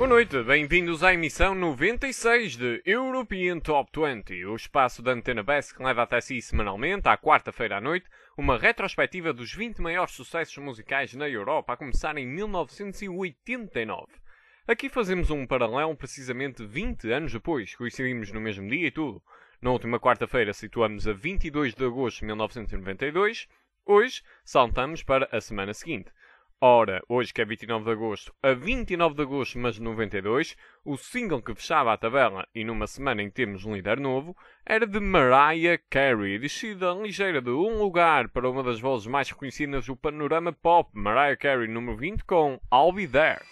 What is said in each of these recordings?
noite, bem-vindos à emissão 96 de European Top 20, o espaço da Antena Best que leva até si semanalmente, à quarta-feira à noite, uma retrospectiva dos 20 maiores sucessos musicais na Europa, a começar em 1989. Aqui fazemos um paralelo precisamente 20 anos depois, coincidimos no mesmo dia e tudo. Na última quarta-feira situamos a 22 de agosto de 1992, hoje saltamos para a semana seguinte. Ora, hoje que é 29 de agosto, a 29 de agosto mas de 92, o single que fechava a tabela e numa semana em que temos um líder novo, era de Mariah Carey, descida ligeira de um lugar para uma das vozes mais reconhecidas do panorama pop, Mariah Carey número 20 com I'll Be There.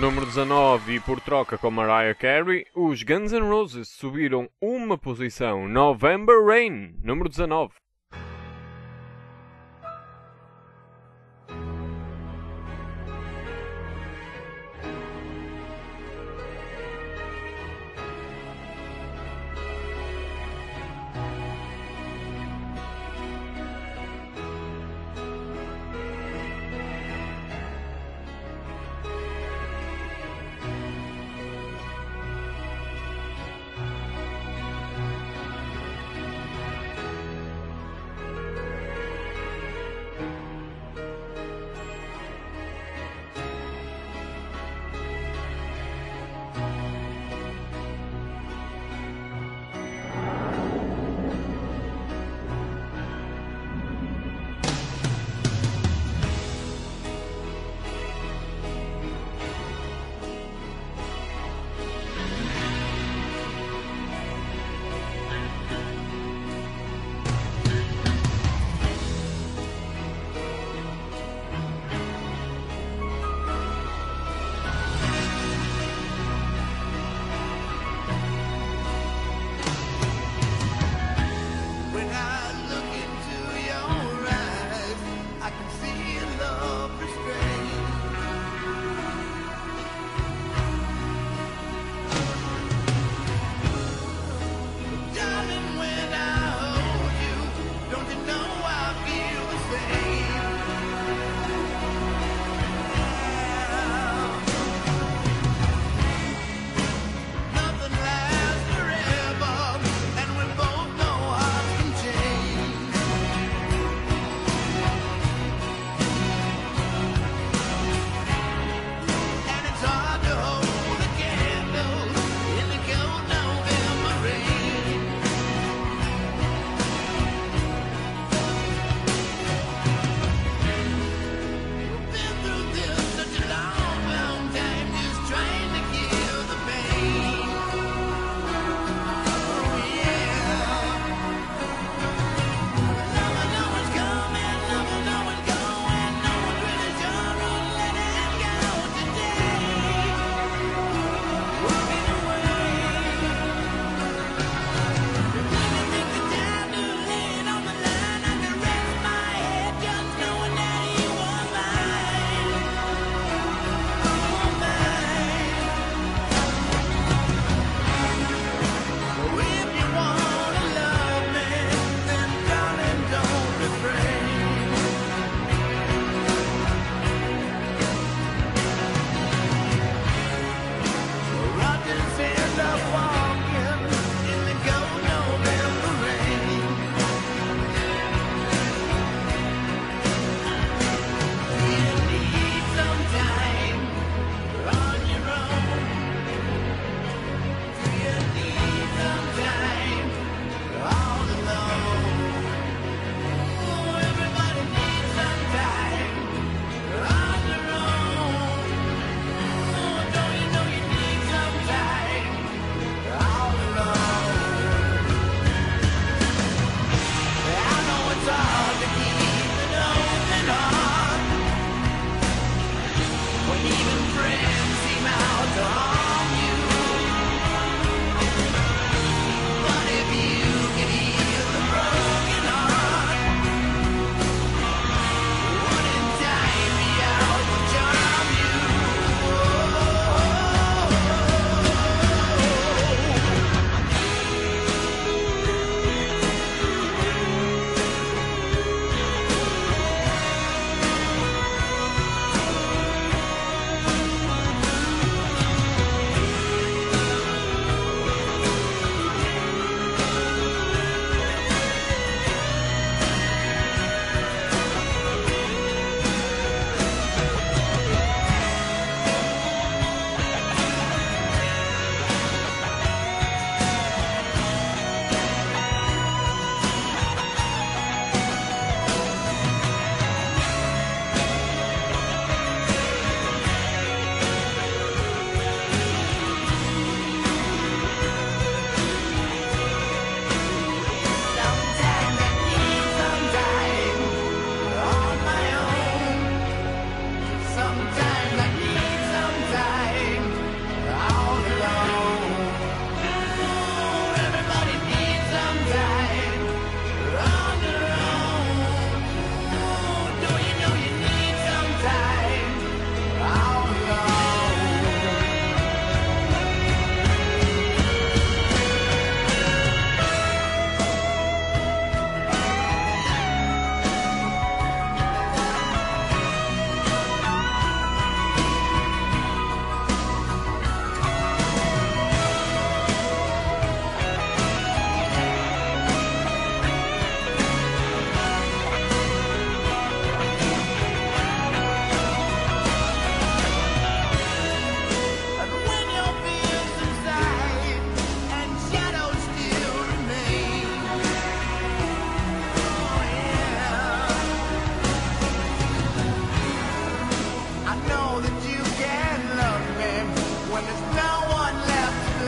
número 19 e por troca com Mariah Carey, os Guns N' Roses subiram uma posição. November Rain, número 19.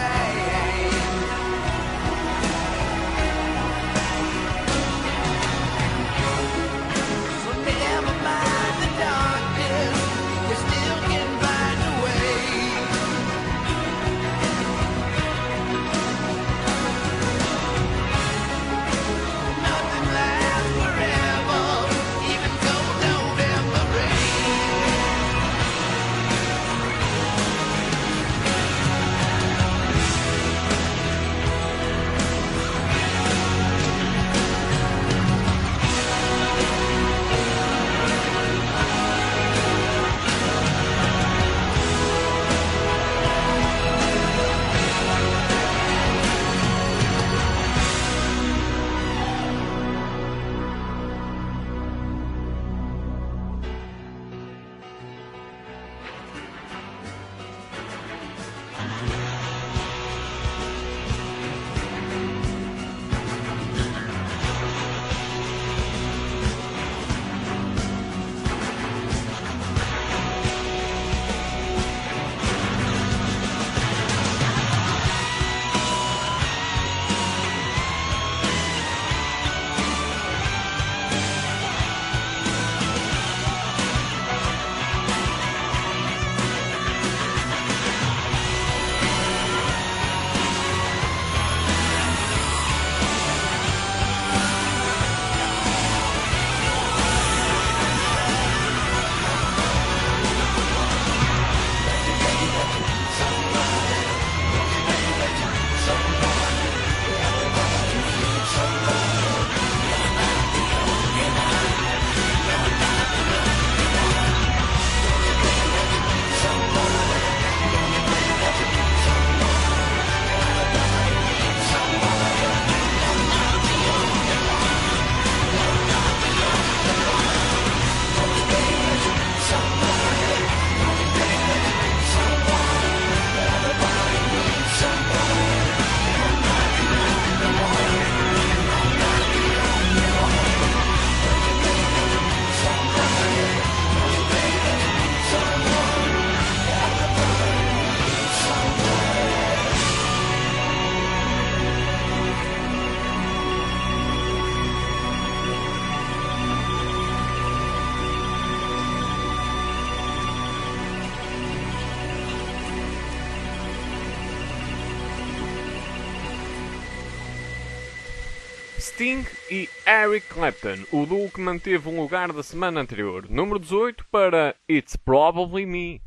Sting e Eric Clapton, o duo que manteve um lugar da semana anterior. Número 18 para It's Probably Me.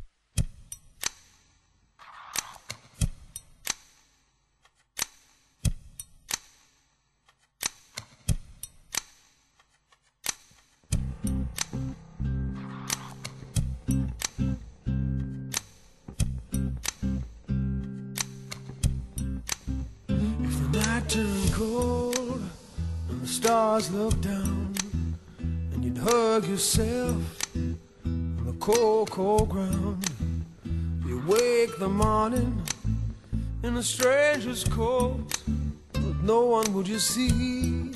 If the night turned cold and the stars looked down, and you'd hug yourself on the cold, cold ground, you wake the morning in a stranger's coat, but no one would you see.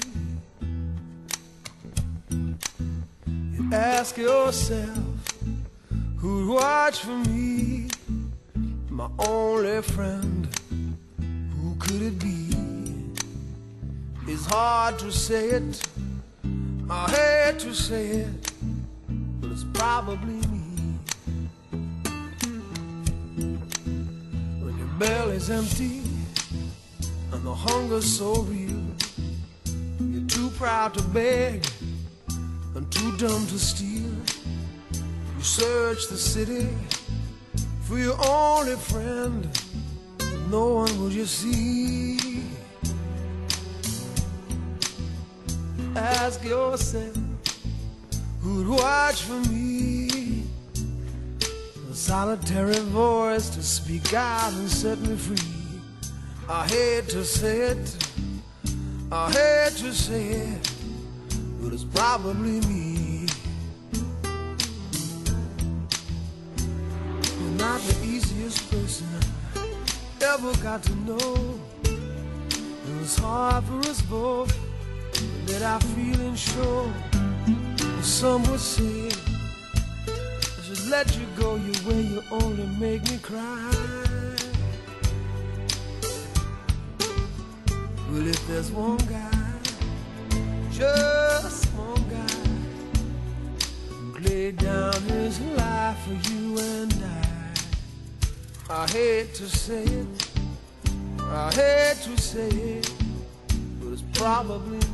You ask yourself, who'd watch for me, my only friend? Who could it be? It's hard to say it, I hate to say it, but it's probably me. When your belly's empty and the hunger's so real, you're too proud to beg and too dumb to steal. You search the city for your only friend, but no one will you see. Ask yourself, who'd watch for me? A solitary voice to speak out and set me free. I hate to say it, I hate to say it, but it's probably me. You're not the easiest person I ever got to know. It was hard for us both, that I feel and show. Some would say I should let you go your way, you only make me cry. Well, if there's one guy, just one guy, who laid down his life for you and I hate to say it, I hate to say it, but it's probably me.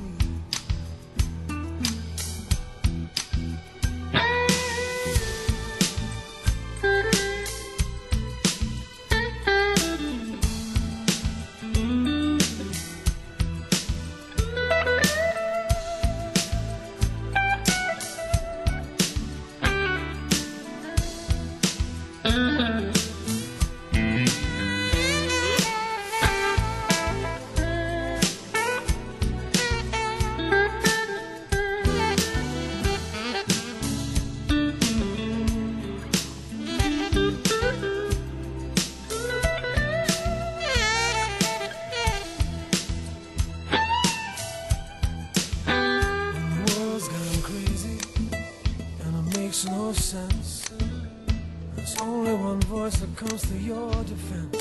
No sense. There's only one voice that comes to your defense.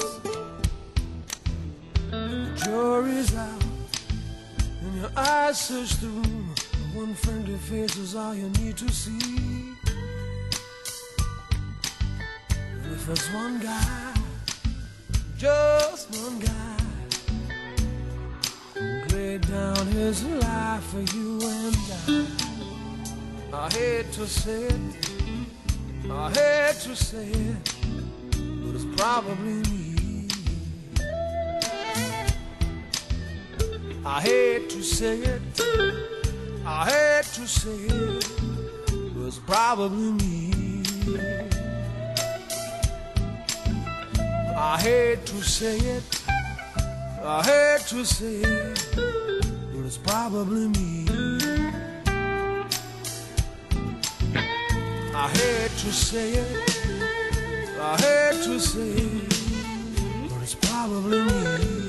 The jury's out, and your eyes search the room. And one friendly face is all you need to see. And if there's one guy, just one guy, who laid down his life for you and I hate to say it, I hate to say it, but it's probably me. I hate to say it, I hate to say it, but it's probably me. I hate to say it, I hate to say it, but it's probably me. I hate to say it, I hate to say it, but it's probably me.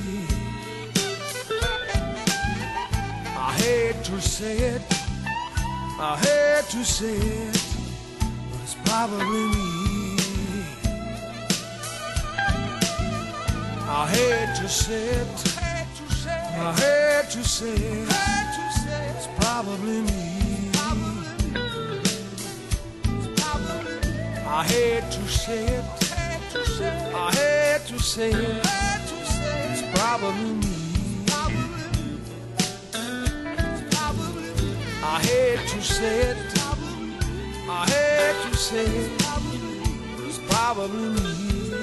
I hate to say it, I hate to say it, but it's probably me. I hate to say it, I hate to say it, it's probably me. I hate to say it, I hate to say it, it's probably me. I hate to say it, I hate to say it, it's probably me.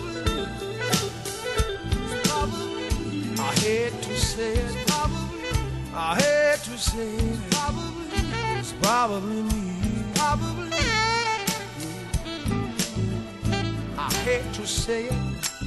I hate to say it, I hate to say it, it's probably me. I hate to say it.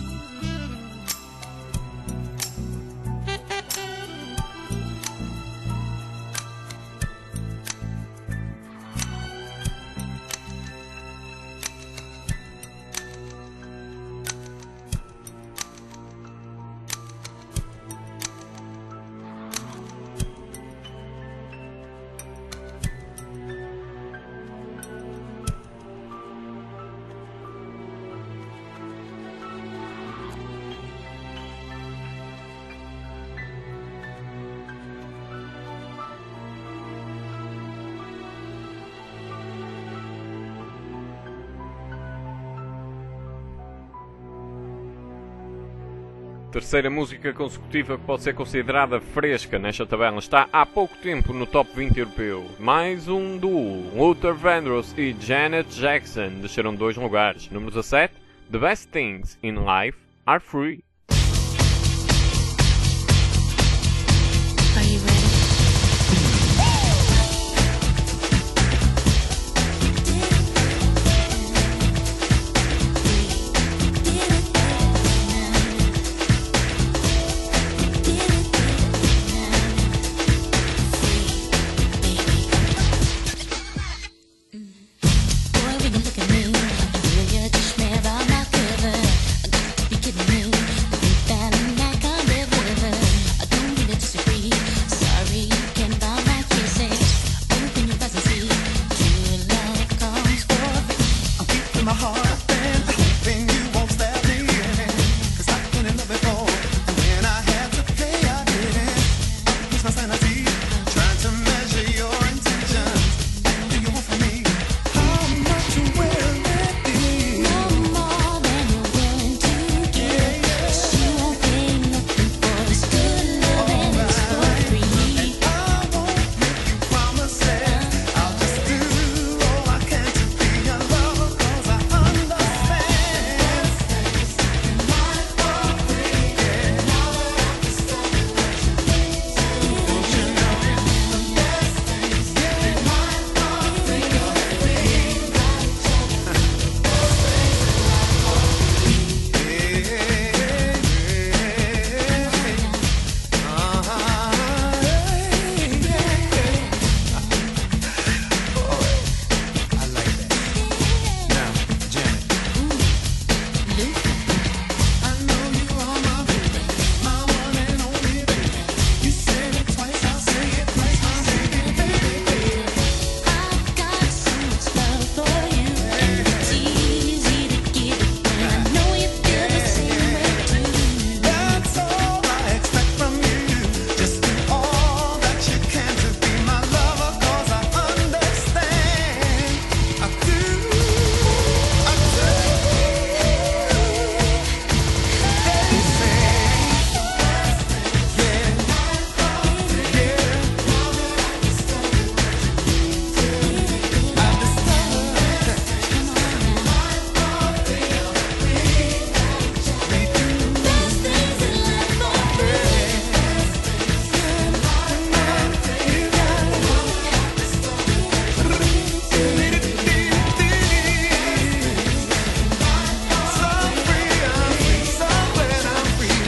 Terceira música consecutiva que pode ser considerada fresca nesta tabela. Está há pouco tempo no Top 20 europeu. Mais um duo. Luther Vandross e Janet Jackson desceram 2 lugares. Número 17. The Best Things in Life Are Free. Are you ready? Boy, when you look at me, will you just never my quiver? Got to be kidding me.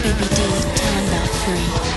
Baby, do tell him about free.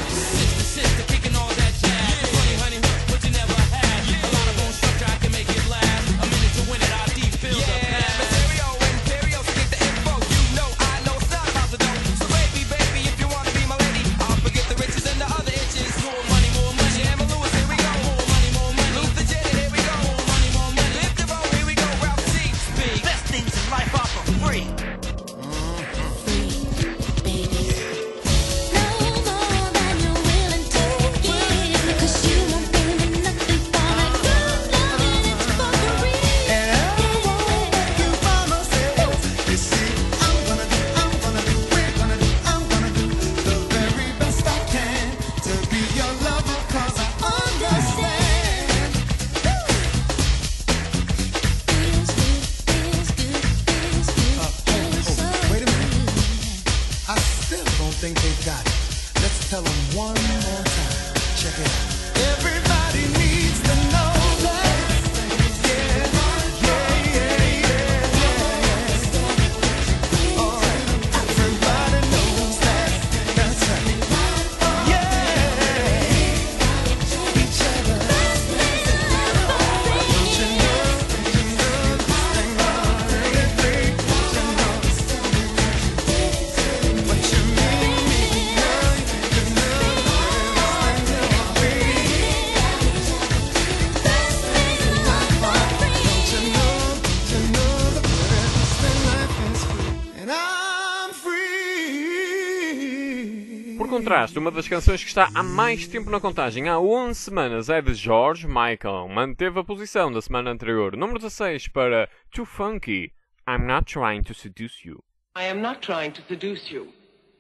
Por contraste, uma das canções que está há mais tempo na contagem, há 11 semanas, é de George Michael. Manteve a posição da semana anterior. Número 16 para Too Funky, I'm Not Trying to Seduce You. I am not trying to seduce you.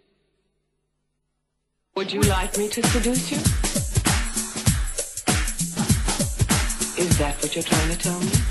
Would you like me to seduce you? Is that what you're trying to tell me?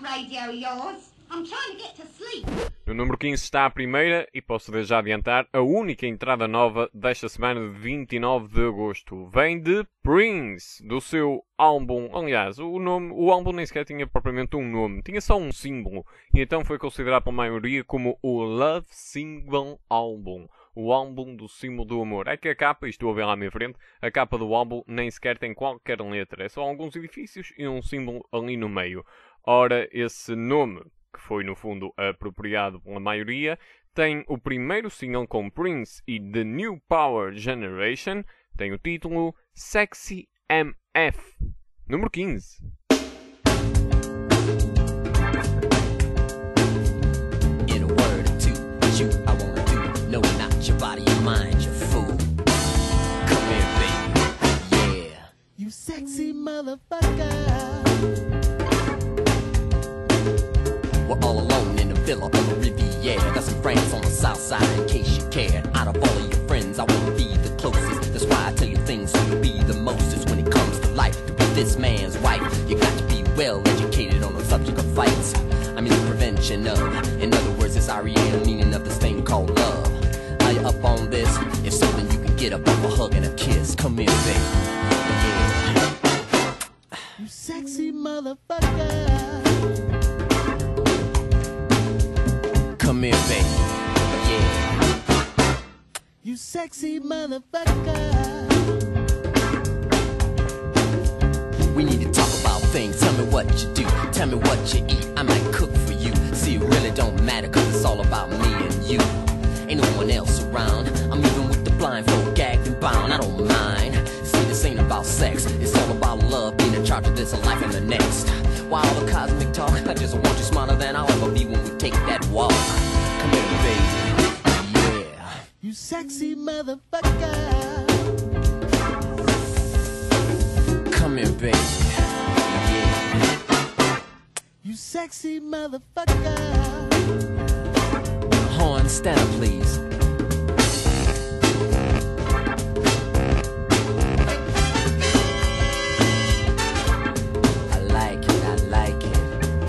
radio of yours. I'm trying to get to sleep. No número 15 está a primeira, e posso já adiantar, a única entrada nova desta semana de 29 de agosto. Vem de Prince, do seu álbum. Aliás, o álbum nem sequer tinha propriamente um nome, tinha só um símbolo. E então foi considerado pela maioria como o Love Single Album. O álbum do símbolo do amor. É que a capa, estou a ver lá à minha frente, a capa do álbum nem sequer tem qualquer letra. É só alguns edifícios e um símbolo ali no meio. Ora, esse nome, que foi no fundo apropriado pela maioria, tem o primeiro single com Prince e The New Power Generation, tem o título Sexy MF. Número 15. In a word or two, you I wanna do. No, not your body, your mind, you fool. Come here, baby. Yeah. You sexy motherfucker. We're all alone in a villa on the Riviera. Got some friends on the south side in case you care. Out of all of your friends, I wanna be the closest. That's why I tell you things so you'll be the mostest. When it comes to life, to be this man's wife, you got to be well educated on the subject of fights. I mean the prevention of. In other words, it's REM meaning of this thing called love. Are you up on this? If so, then you can get up off a hug and a kiss. Come here, baby. Yeah. You sexy motherfucker. Come here, baby. Yeah. You sexy motherfucker. We need to talk about things. Tell me what you do. Tell me what you eat. I might cook for you. See, it really don't matter, cause it's all about me and you. Ain't no one else around. I'm even with the blindfold, gagged and bound. I don't mind. See, this ain't about sex. It's all about love, being in charge of this life and the next. Why all the cosmic talk? I just want you smarter than I'll ever be when we take that walk. Come here, baby. Yeah. You sexy motherfucker. Come here, baby. Yeah. You sexy motherfucker. Horn, stand up, please. I like it, I like it.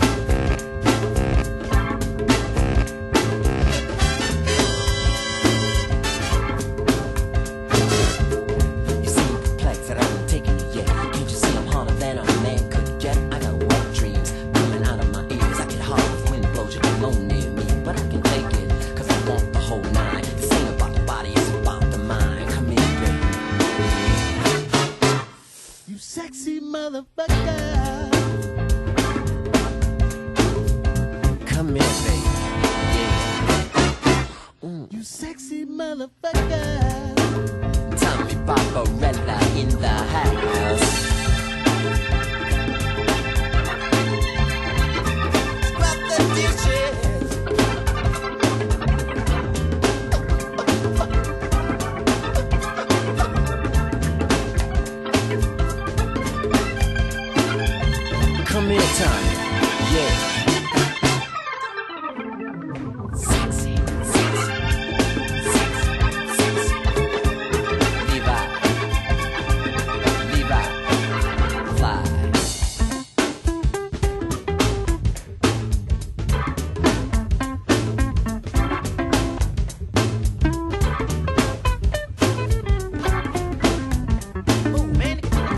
You seem perplexed that I haven't taken it yet. Can't you see I'm harder than a man could get? I got wet dreams coming out of my ears. I get hard if wind blows you alone near me, but I can take it, cause I want the whole nine. This ain't about the body, it's about the mind. Come here, baby. You sexy motherfucker. Come here, baby. Yeah. You sexy mother. Tommy Barbarella in the house. Scrap the dishes. Come here, Tommy. Yeah. Sexy, sexy, sexy, sexy. Levi, fly. Oh man,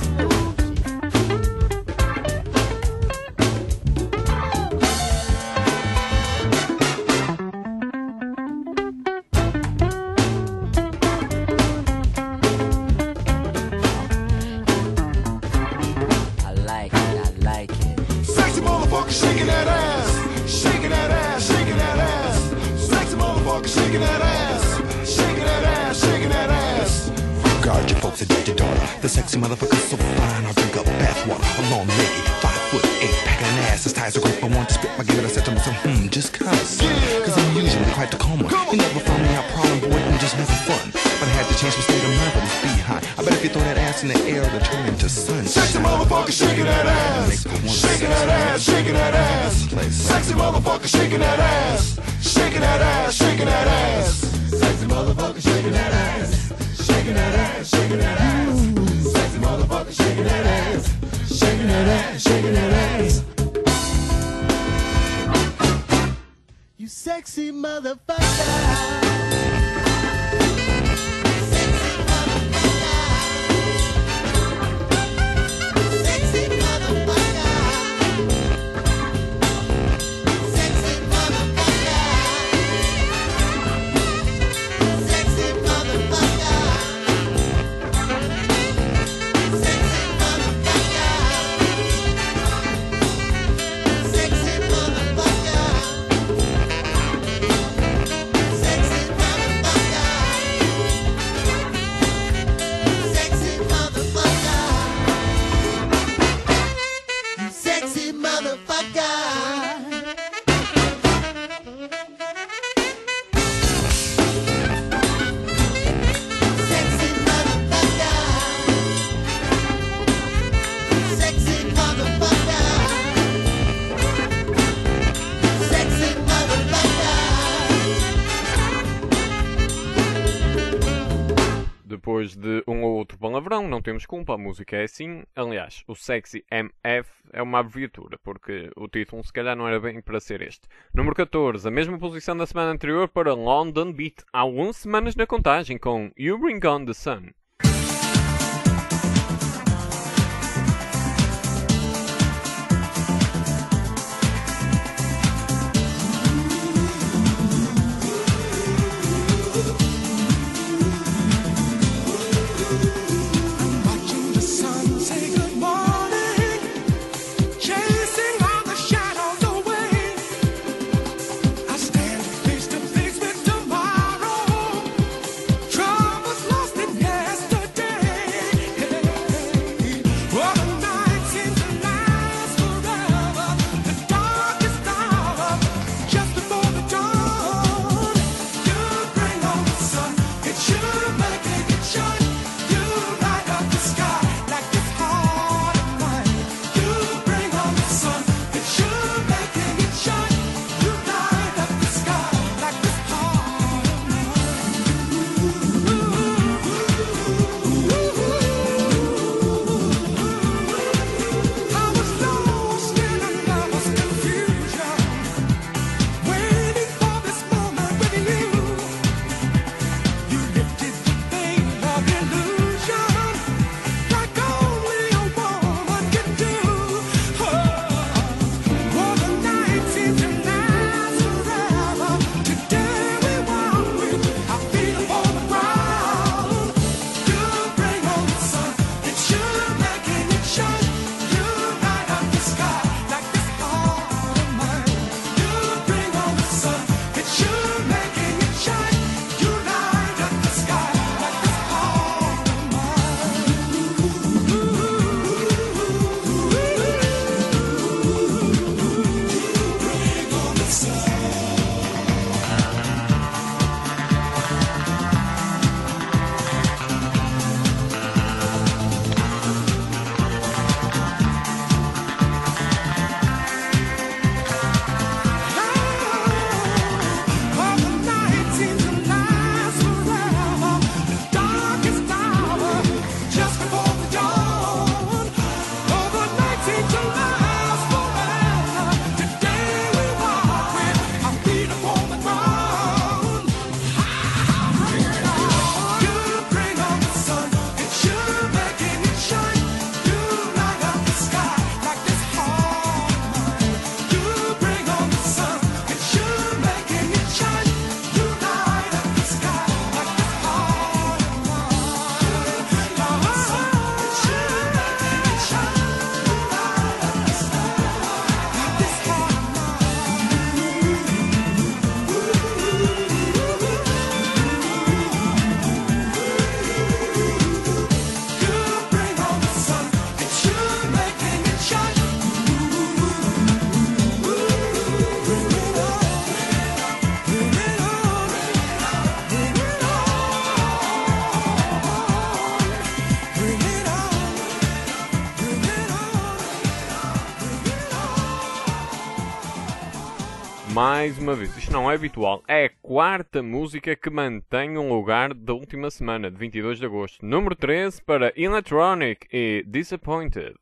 I like it. Sexy motherfucker shaking that ass, shaking that ass, shaking that ass. Sexy motherfucker shaking that ass, shaking that ass, shaking that ass. Guard your folks, adopt your daughter. The sexy motherfucker's so fine, I'll drink up bathwater. A long lady, 5'8", packing an ass as tight as a grape. I want to spit my give it. I said to myself, just connoisseur. Cause I'm usually quite the calm one. You never found me out problem, boy, I'm just having fun. But I had the chance to stay to murder this behind. I bet if you throw that ass in the air, it'll turn into sunshine. Sexy motherfucker shaking that ass, shaking that ass, shaking that ass. Sexy motherfucker shaking that ass, shaking that ass, shaking that ass. Sexy motherfucker shaking that ass, shaking that ass, shaking that ass. Sexy motherfucker shaking that ass, shaking that ass, shaking that ass. You sexy motherfucker. Depois de um ou outro palavrão, não temos culpa, a música é assim. Aliás, o Sexy MF é uma abreviatura, porque o título se calhar não era bem para ser este. Número 14, a mesma posição da semana anterior para London Beat. Há 11 semanas na contagem com You Bring On The Sun. Mais uma vez, isto não é habitual, é a quarta música que mantém um lugar da última semana, de 22 de agosto. Número 13 para Electronic e Disappointed.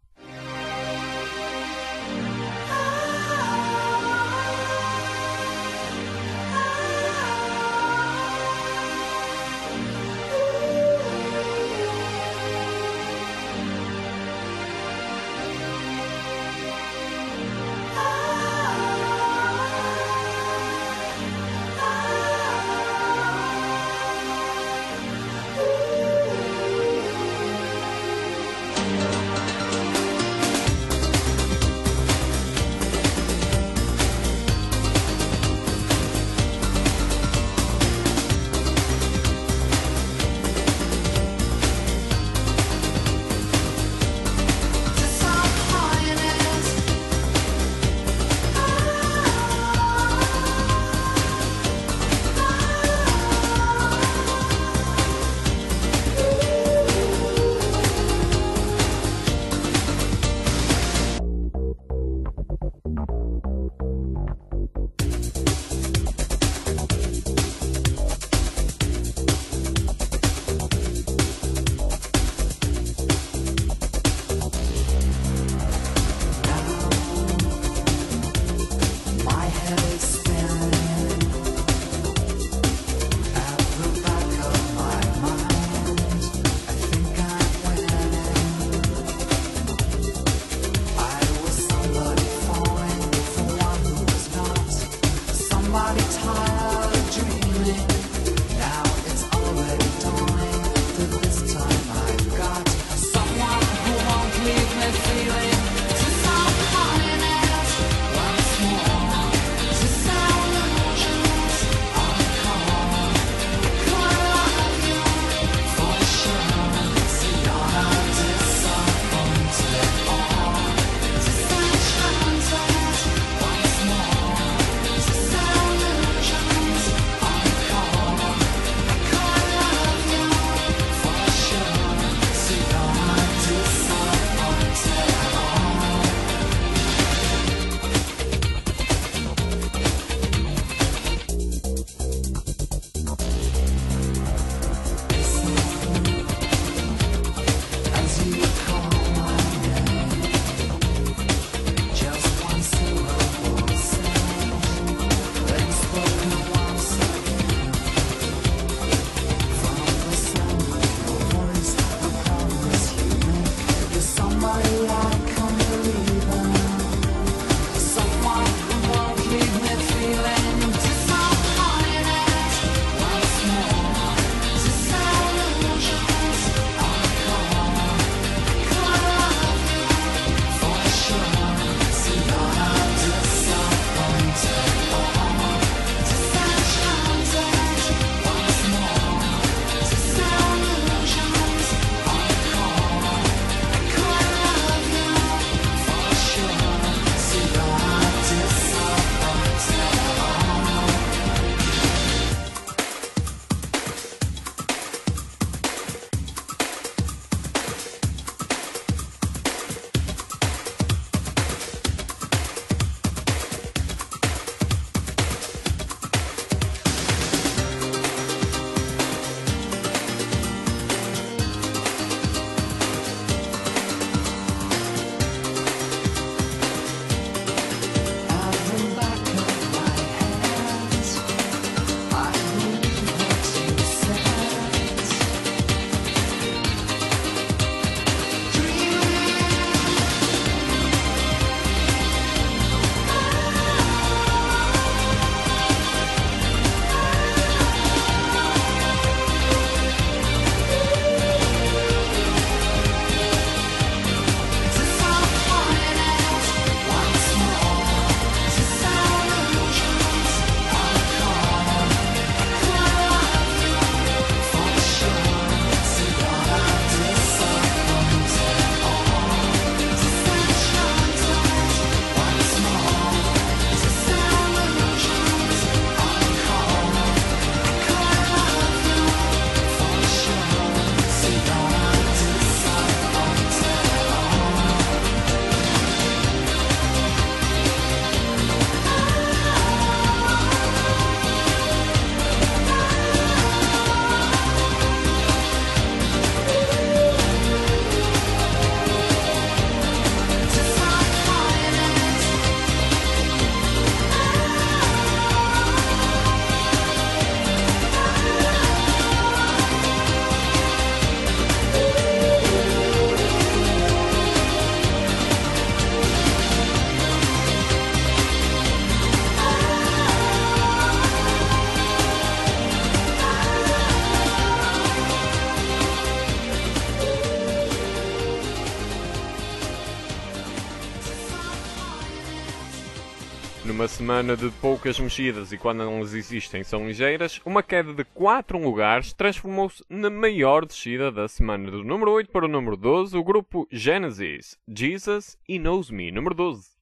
Numa semana de poucas mexidas e quando elas existem são ligeiras, uma queda de 4 lugares transformou-se na maior descida da semana. Do número 8 para o número 12, o grupo Genesis, Jesus He Knows Me, número 12.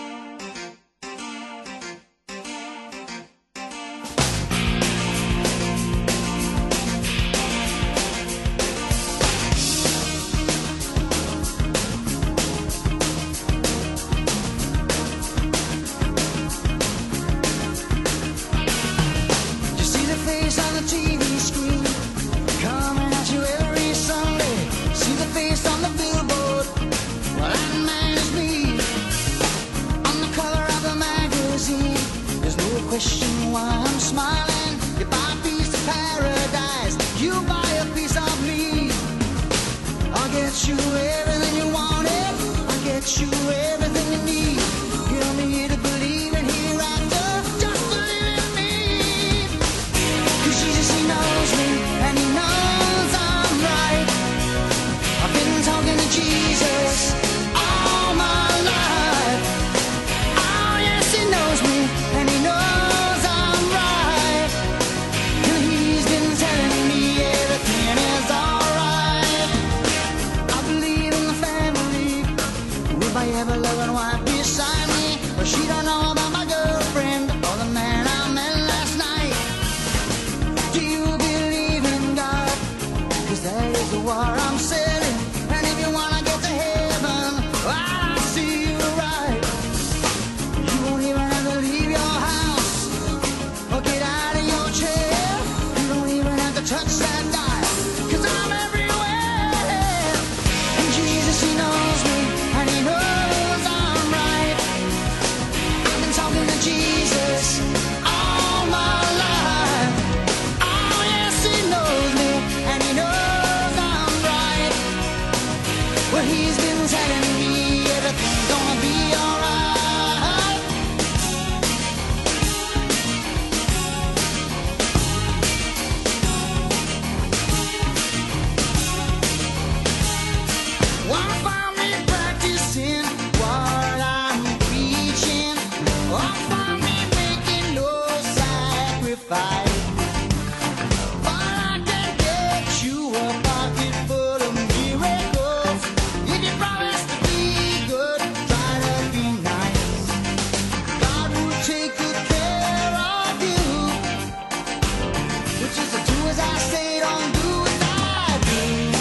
Question why I'm smiling. You buy a piece of paradise, you buy a piece of me. I'll get you everything you wanted, I'll get you everything you need. You don't need to believe in hereafter, just believe in me. 'Cause Jesus, He knows me, and He knows I'm right. I've been talking to Jesus all my life. Oh yes, He knows me, and He knows ever loving wife beside me, but she don't know about my girlfriend or the man I met last night. Do you believe in God? 'Cause that is the war I'm selling. And if you wanna get to heaven, well, I'll see you right. You won't even have to leave your house or get out of your chair. You don't even have to touch that dial, 'cause I'm everywhere. And Jesus, He knows me, and He knows Jesus all my life. Oh yes, He knows me, and He knows I'm right. Well, He's been telling me everything's gonna be alright. Wanna find me practicing what I'm preaching? Fight. But I can get you a pocket full of miracles. If you promise to be good, try to be nice. God will take good care of you. Which is to do as I say, don't do as I do.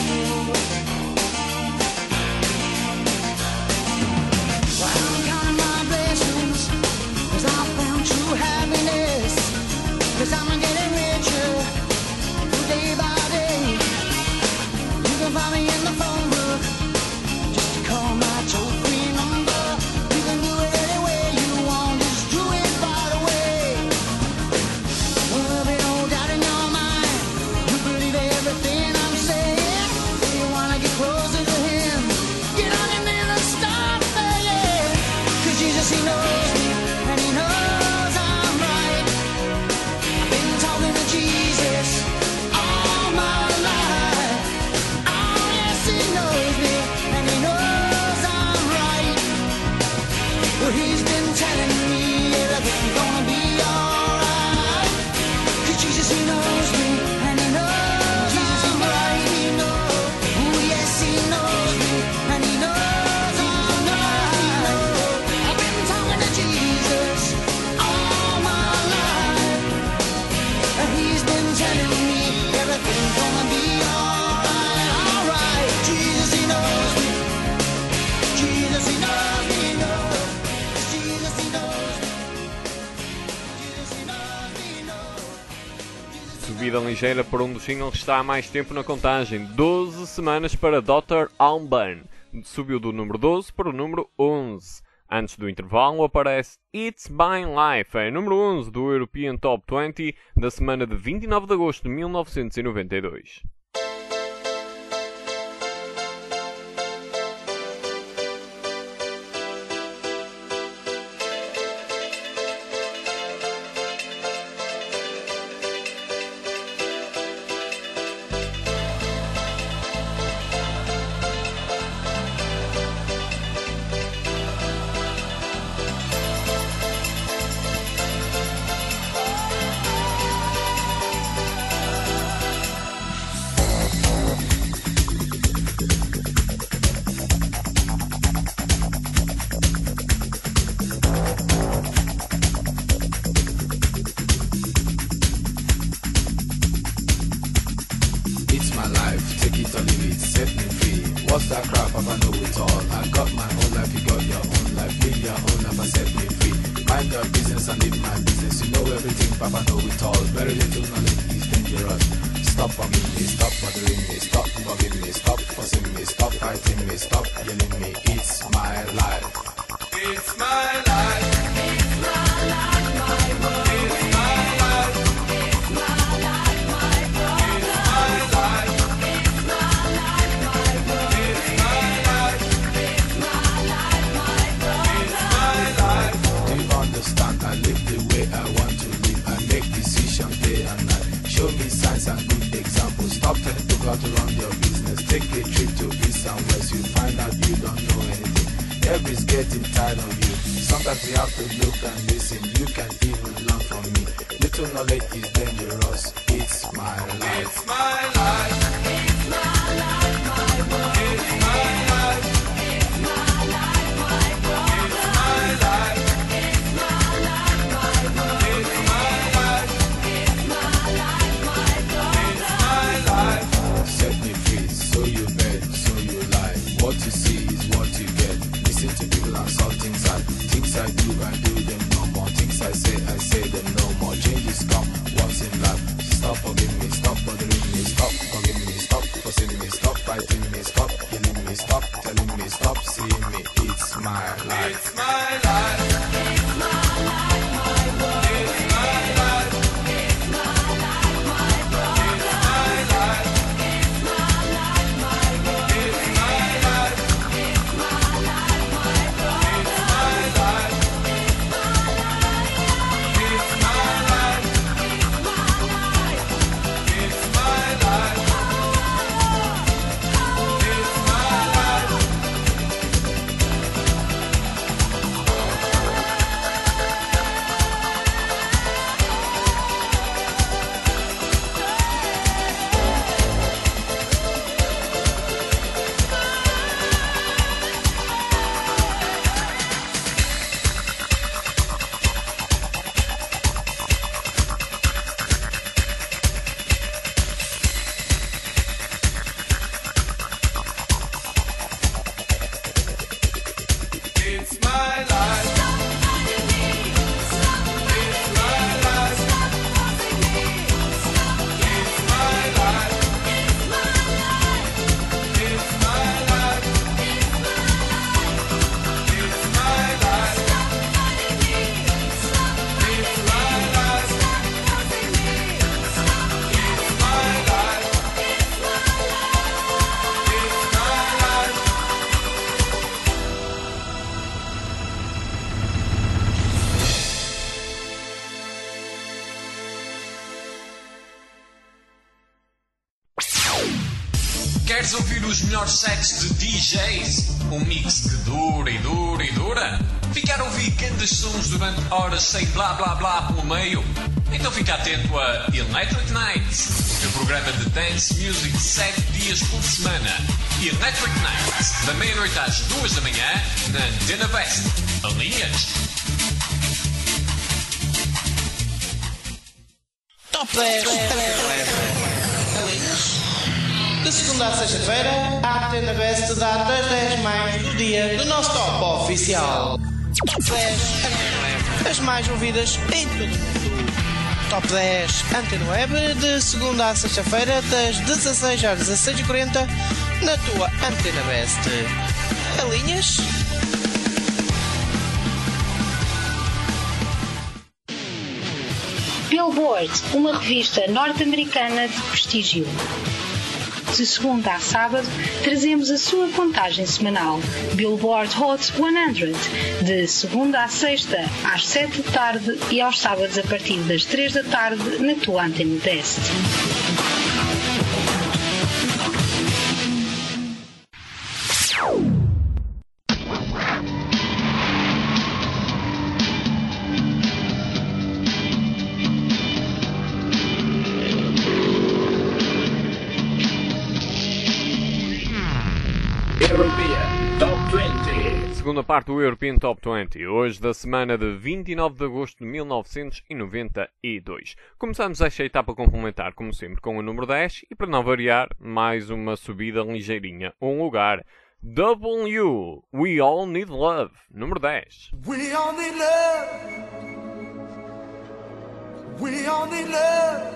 Well, I'm counting my blessings, 'cause I found true happiness. 'Cause I'm getting richer day by day. You can find me in the phone book, just to call my toll-free number. You can do it any way you want, just do it right away. Well, there'll be no doubt in your mind, you believe everything I'm saying. If you wanna get closer to Him, get on your knees and start praying. 'Cause Jesus, He knows me, and He knows I'm right. Talking to Jesus all my life. Oh yes, He knows me, and He knows I'm right. Well, He's been telling me everything's gonna be alright. 'Cause Jesus, He knows me, and He knows I'm right. He knows, oh yes, He knows me, and He knows I'm right. I've been talking to Jesus all my life. He's been telling me everything's gonna be alright, alright. Jesus, He knows me. Jesus, He knows me, He knows. Jesus, He knows me. Jesus, He knows me, He knows. Subida ligeira para um dos singles que está há mais tempo na contagem. 12 semanas para Dr. Alban. Subiu do número 12 para o número 11. Antes do intervalo aparece It's My Life, é número 11 do European Top 20 da semana de 29 de agosto de 1992. what's that crap? I know it all. I got my own life, you got your own life. Live your own life and set me free. Mind your business and live my business. You know everything, Papa know it all. Very little knowledge is dangerous. Stop bugging me, stop bothering me, stop bugging me, stop fussing me, stop fighting me, stop yelling me. It's my life. It's my life. It's my life, my world. It's my life. It's my life, my world. It's my life. It's my life, my world. It's my life. It's my life, my world. It's my life. Do you understand? I live the way I want to live. I make decisions day and night. Show me signs and good examples. Stop telling people to run your business. Take a trip to east and west. You find out you don't know anything. Everybody's getting tired of you. Sometimes we have to look and listen. You can even learn from me. Little knowledge is dangerous. It's my life. It's my life. It's my life, my world. It's my life. It's my life, my world. It's my life. It's my life, my world. It's my life. It's my life, my world. It's my life. Set me free, so you bet, so you lie. What you see is what you get. Listen to people and saw things I do them no more. Things I say them no more. Changes come once in life. Stop forgiving me, stop bothering me, stop forgiving me, stop fussing me, stop fighting me, stop killing me, stop telling me, stop seeing me. It's my life. It's my life. It's my life, my world. It's my life. It's my life, my world. It's my life. It's my life, my world. It's my life. It's my life, my world. It's my life. Queres ouvir os melhores sets de DJs? Um mix que dura e dura e dura? Ficar a ouvir grandes sons durante horas sem blá blá blá pelo meio? Então fica atento a Electric Nights, o teu programa de dance music 7 dias por semana. Electric Nights, da meia-noite às 2 da manhã, na Antena Best. Alinhas? Top 10. De segunda a sexta-feira, a Antena Best dá das 10 mais do dia do nosso top oficial. Top 10, as mais ouvidas em todo o mundo. Top 10 Antena Web, de segunda a sexta-feira, das 16 às 16h40, na tua Antena Best. Alinhas? Billboard, uma revista norte-americana de prestígio. De segunda a sábado, trazemos a sua contagem semanal, Billboard Hot 100, de segunda a sexta, às 7 da tarde e aos sábados a partir das 3 da tarde, na tua Antena Best. European Top 20. segunda parte do European Top 20, hoje da semana de 29 de agosto de 1992. Começamos esta etapa complementar, como sempre, com o número 10 e, para não variar, mais uma subida ligeirinha, um lugar. W, We All Need Love, número 10. We all need love. We all need love.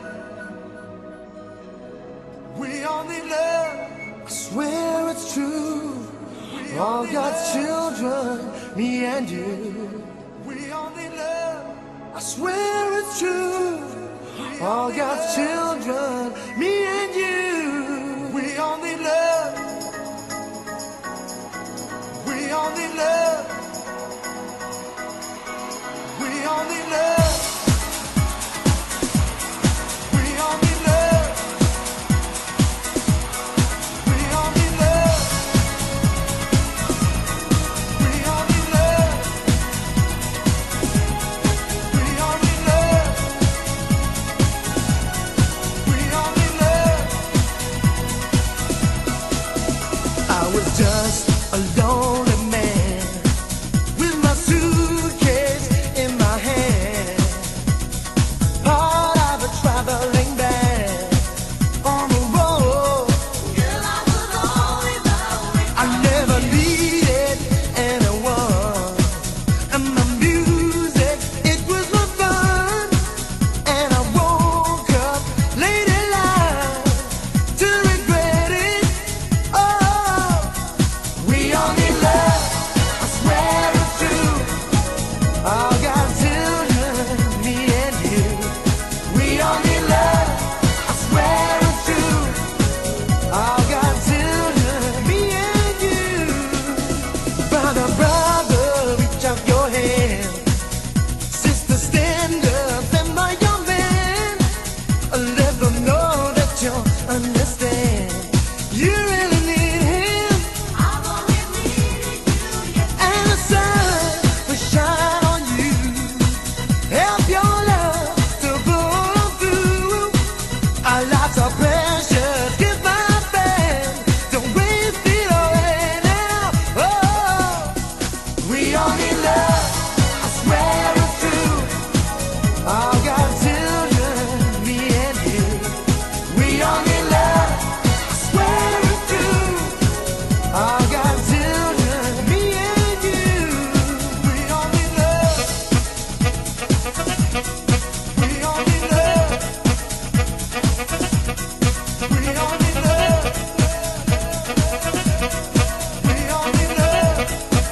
We all need love. I swear it's true. All God's children, me and you. We all need love. I swear it's true. All God's children, me and you. We all need love. We all need love. We all need love. We all need love. We all need love. We all need love. We all need love. We all need love. I was just a lonely man with my suitcase in my hand, part of a traveling band on the road. Girl, I was always I never needed anyone, and the music, it was my fun. And I woke up late in life to regret it. Oh, we all need love. I swear it's true. All God's children, me and you. We all need love. I swear it's true. All God's children, me and you. Brother, brother, reach out your hand. Sister, stand up, stand by your man. Let them know that you understand. You really need him. I've always needed you, and the sun will shine on you. Help your love to blow through. Our lives are precious. Give my best. Don't waste it away now. Oh, we all need love. I swear it's true. All God's children, me and you. We all need love. I swear it's true. All God's children, me and you. We all need love. We all need love. We all need love. We all need love.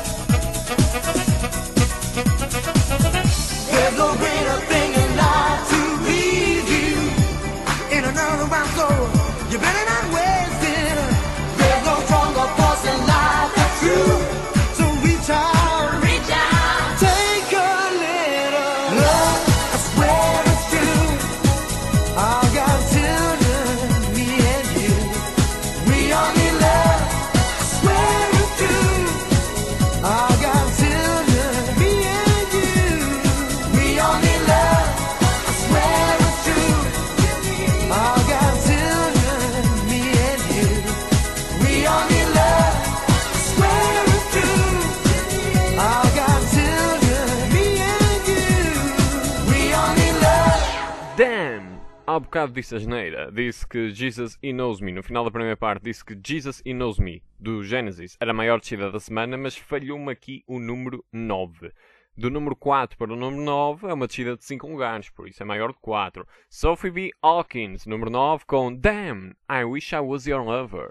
There's no greater thing in life to please you. In another round, so you better not waste it. There's no stronger force in life that's true. So reach out, take a little love. I swear it's true. All God's children, me and you. We all need love. I swear it's true. All God's children, me and you. We all need love. I swear it's true. All God's children, me and you. We all need love. I swear it's true. All God's children, me and you. We all need love. Damn! Há bocado disse a geneira. Disse que Jesus He Knows Me. No final da primeira parte disse que Jesus He Knows Me, do Genesis, era a maior descida da semana, mas falhou-me aqui o número 9. Do número 4 para o número 9 é uma descida de 5 lugares, por isso é maior de 4. Sophie B. Hawkins, número 9, com Damn, I Wish I Was Your Lover.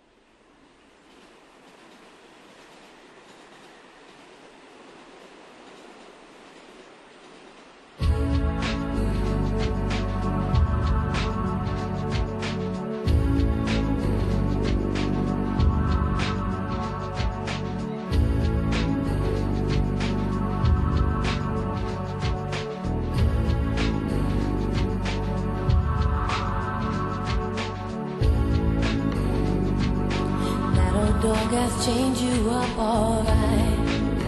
Dog has changed you up alright.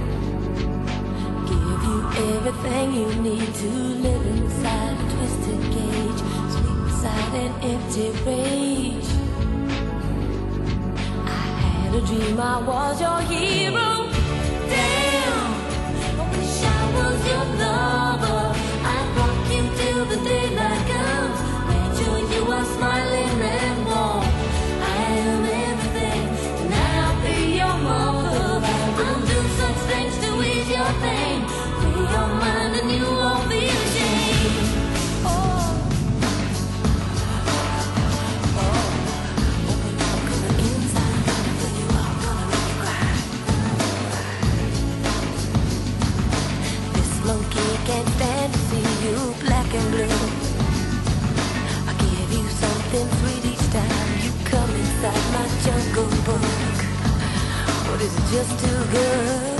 Give you everything you need to live inside a twisted cage. Sleep inside an empty rage. I had a dream I was your hero. Just too good.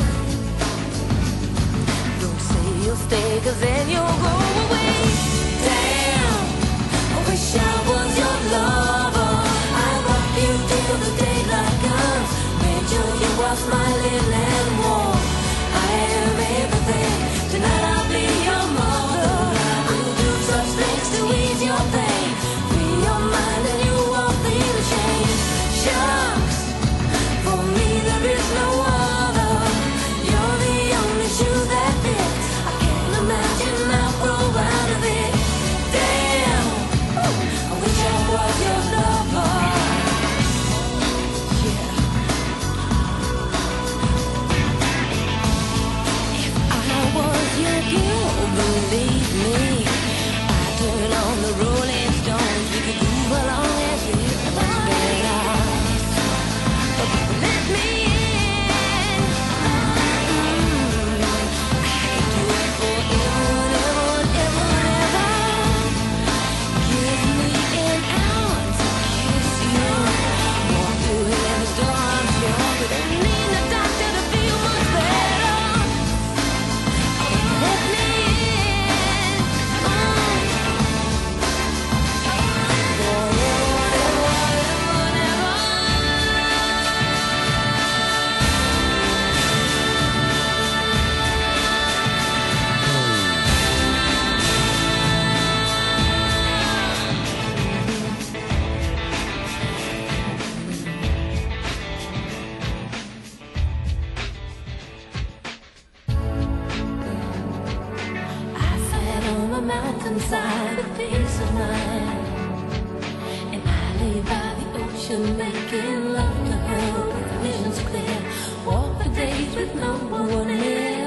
Don't say you'll stay, 'cause then you'll go away. Damn, I wish I was your lover. I'd rock you till the daylight comes. Made sure you are smiling and warm. I am everything. Tonight I'll be your mother. I'll do such things to ease your pain. Free your mind and you won't feel ashamed. Shucks, for me there is no other. You're the only shoe that fits. I can't imagine I'll grow out of it. Damn, I wish I was your lover. Yeah. If I was your girl, believe me, I'd turn on the Rolling Stones. We could move along as if it was very honest. Let me in. I could do it forever, ever, ever. Give me an hour to kiss you. Walk through heaven's door, I'm sure, but I need a doctor to feel much better. Let me in. Forever, ever, ever. I sat on a mountainside, a peace of mind, and I lay by the ocean, making love to her with visions clear. Walk the days with no one near,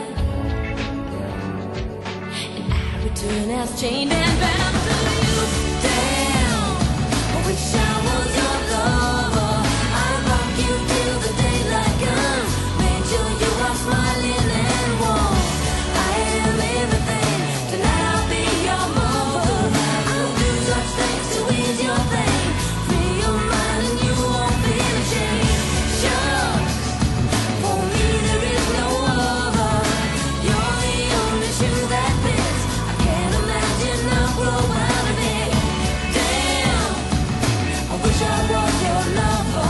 and I return as chained and bound to you. Damn, I wish I was your lover. I'd rock you till the daylight comes. Made sure you are smiling and warm. I am everything. Tonight I'll be your mother. I'll do such things to ease your pain. Free your mind and you won't feel ashamed. Shucks, for me there is no other. You're the only shoe that fits. I can't imagine I'll grow out of it. Damn, I wish I was your lover.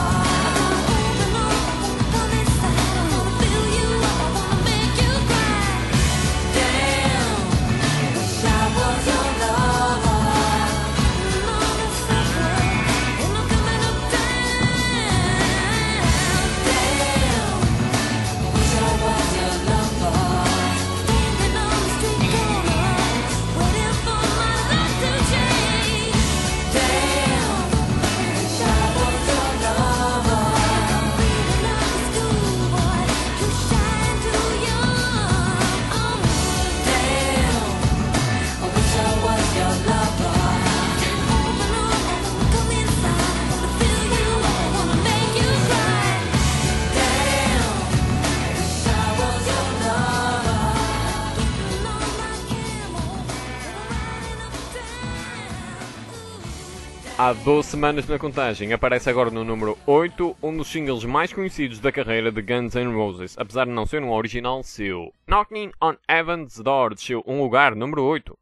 Come inside, I wanna feel you up, I wanna make you cry. Damn, wish I was your lover. On the subway, and I'm coming uptown. Damn, wish I was your lover. Standing on the street corner, waiting for my life to change. Damn, wish I was your lover. Feeling like a schoolboy, too shy and too young. Damn, I wish I was your lover. Open up, come inside, I wanna feel you up, I wanna make you cry. Damn, wish I was your lover. Riding on my camel, riding uptown. Há 12 semanas na contagem, aparece agora no número 8, um dos singles mais conhecidos da carreira de Guns N' Roses, apesar de não ser um original seu. Knocking on Heaven's Door desceu um lugar, número 8.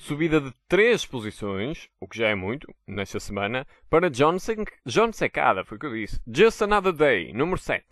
subida de 3 posições, o que já é muito, nesta semana, para John Secada, foi o que eu disse. Just Another Day, número 7.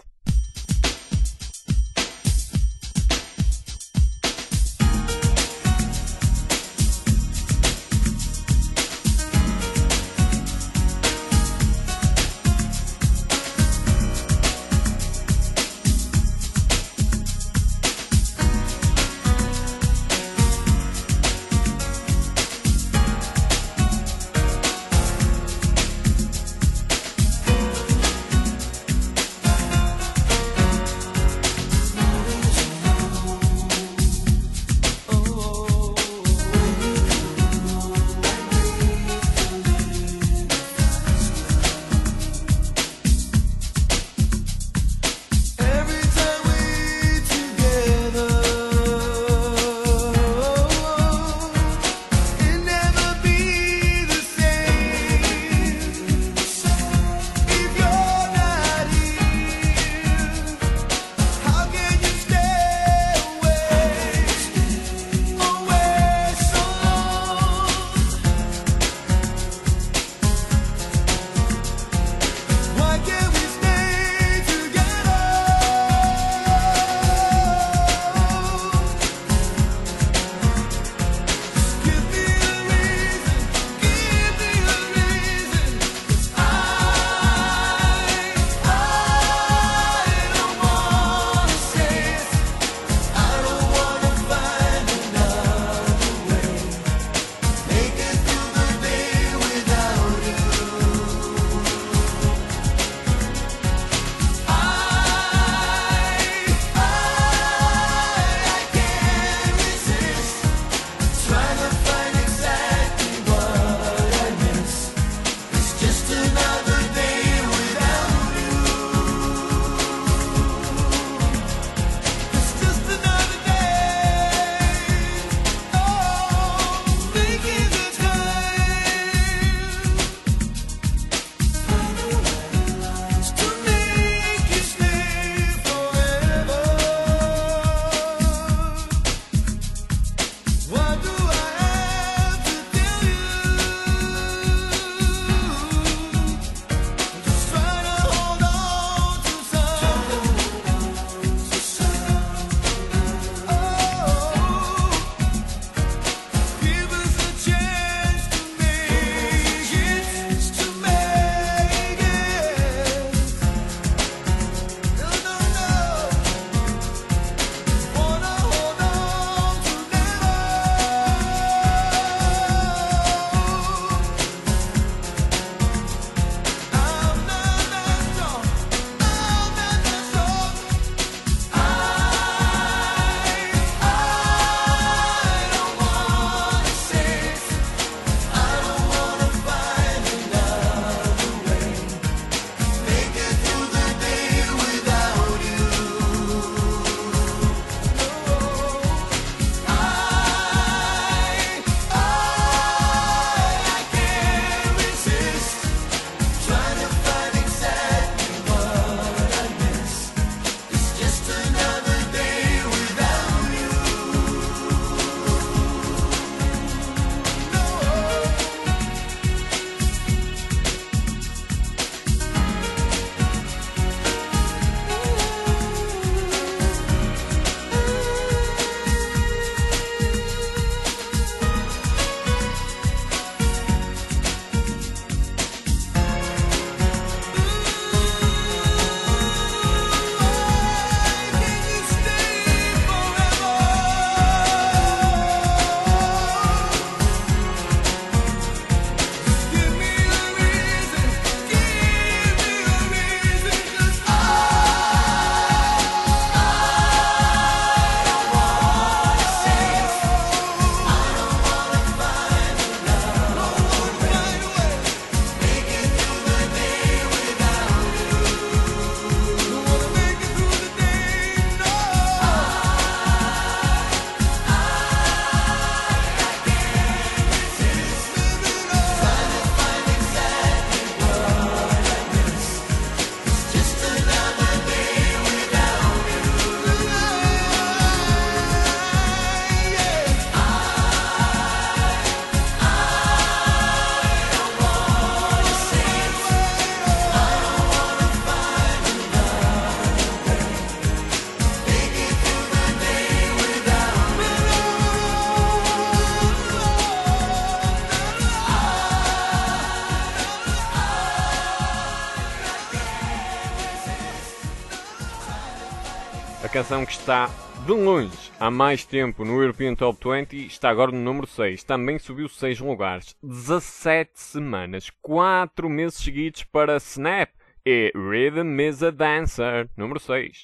canção que está, de longe, há mais tempo no European Top 20 está agora no número 6. Também subiu 6 lugares. 17 semanas, 4 meses seguidos para Snap. É Rhythm is a Dancer, número 6.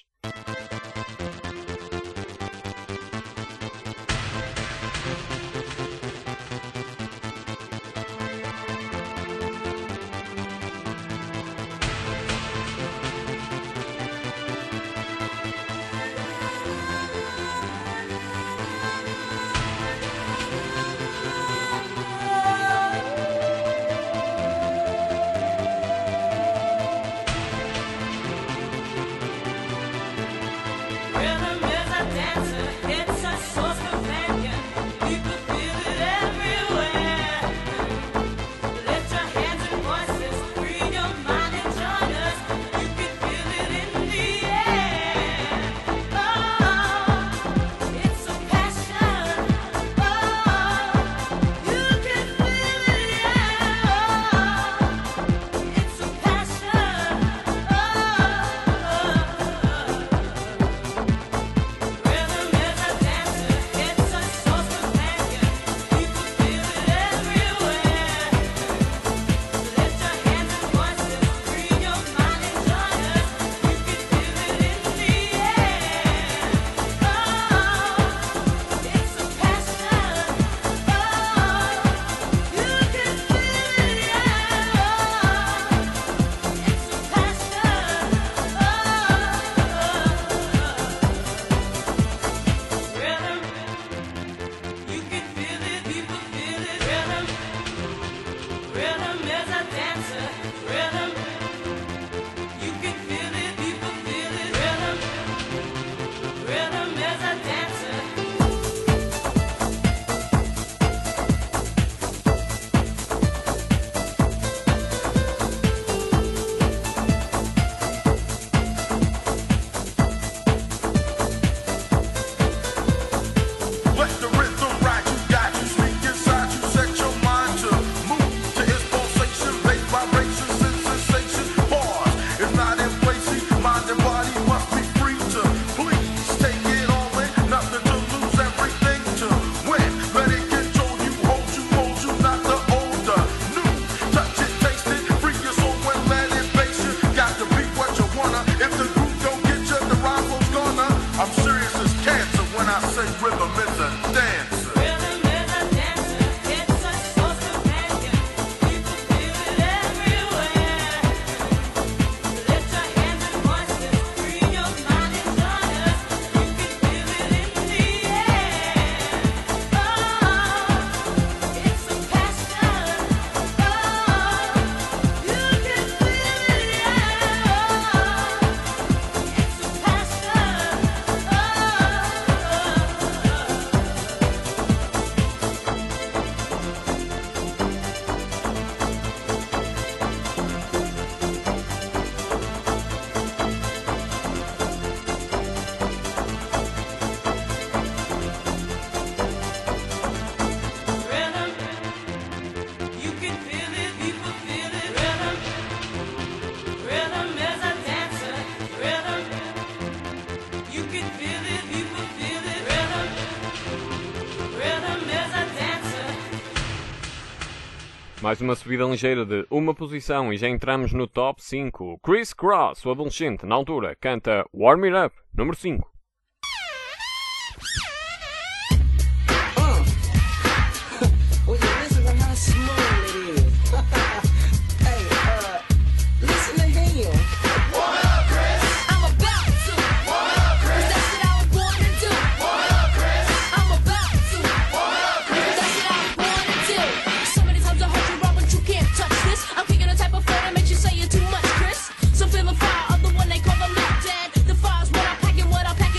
Mais uma subida ligeira de uma posição e já entramos no top 5. Chris Cross, o adolescente, na altura, canta Warm It Up, número 5. Say you're too much, Chris. So feel the fire of the one they call the Mac Dad. The fire's what I pack and what I pack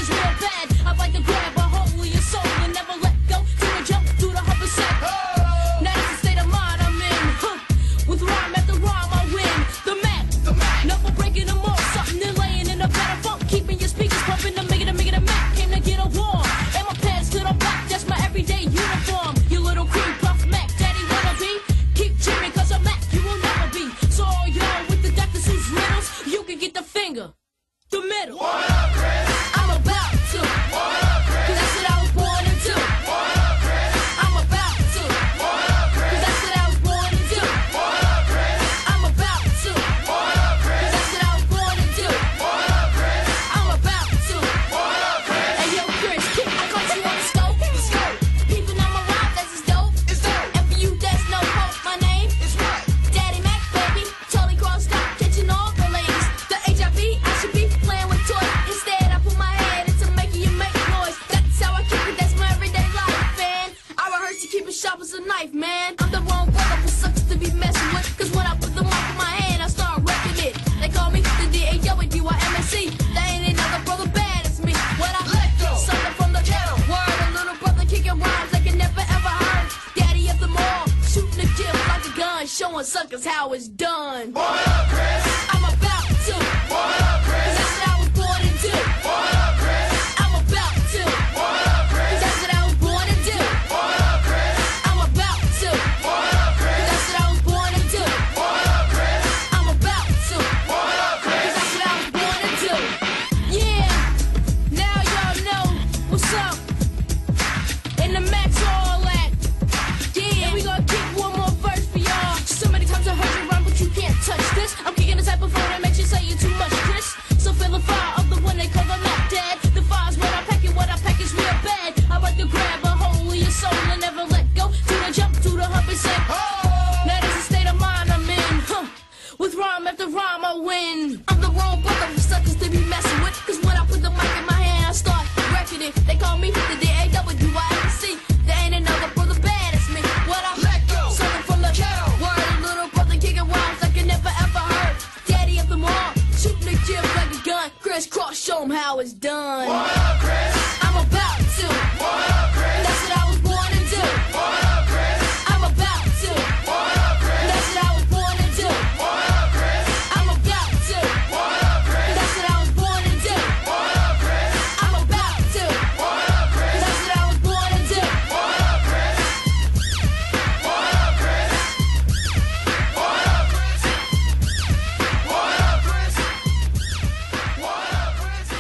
sharp as a knife, man. I'm the wrong brother who sucks to be messing with. Cause when I put the mic in my hand, I start wrecking it. They call me the D-A-W-I-M-A-C. There ain't another brother bad as me. What I let go, something from the ghetto. Word, a little brother kicking rhymes like you never ever heard. Daddy of them all, shooting a gift like a gun, showing suckers how it's done. Warm it up, Chris. I'm about to. Warm it up, Chris. 'Cause that's what I was born to do. Warm it up, Chris. I'm about to. Warm it up, Chris. 'Cause that's what I was born to do. Warm it up, Chris. I'm about to. Warm it up, Chris. 'Cause that's what I was born to do. Warm it up, Chris. I'm about to. Warm it up, Chris. 'Cause that's what I was born to do. Yeah, now y'all know what's up. In the max all that. Yeah, and we gonna kick one more verse for y'all. So many times I heard you run, but you can't touch this. I'm kicking the type of flow that makes you say you too much, Chris. So feel the fire of the one they call the not dead. The fire's what I pack, and what I pack is real bad. I like to grab a hold of your soul and never let go. To the jump, to the hump and say, now there's a state of mind I'm in. With rhyme after rhyme I win. I'm the wrong brother for suckers to be messing with. Cause when I put the mic in my hand, I start wrecking it. They call me the D-A-W-I-M-C. There ain't another brother bad as me. What I let go, something from the ghetto. Word, a little brother kicking rhymes like you never ever heard. Daddy of them all, shooting a gift like a gun. Crisscross, show 'em how it's done. Warm it up, Chris. I'm about to. Warm it up, Chris. That's what I was born to do. Warm it up, Chris. I'm about to. Warm it up, Chris. That's what I was born to do. Warm it up, Chris. I'm about to. Warm it up, Chris. That's what I was born to do. Warm it up, Chris. I'm about to. Warm it up, Chris. That's what I was born to do. Warm it up, Chris. Warm it up, Chris. Warm it up, Chris. Warm it up, Chris. Warm it up, Chris.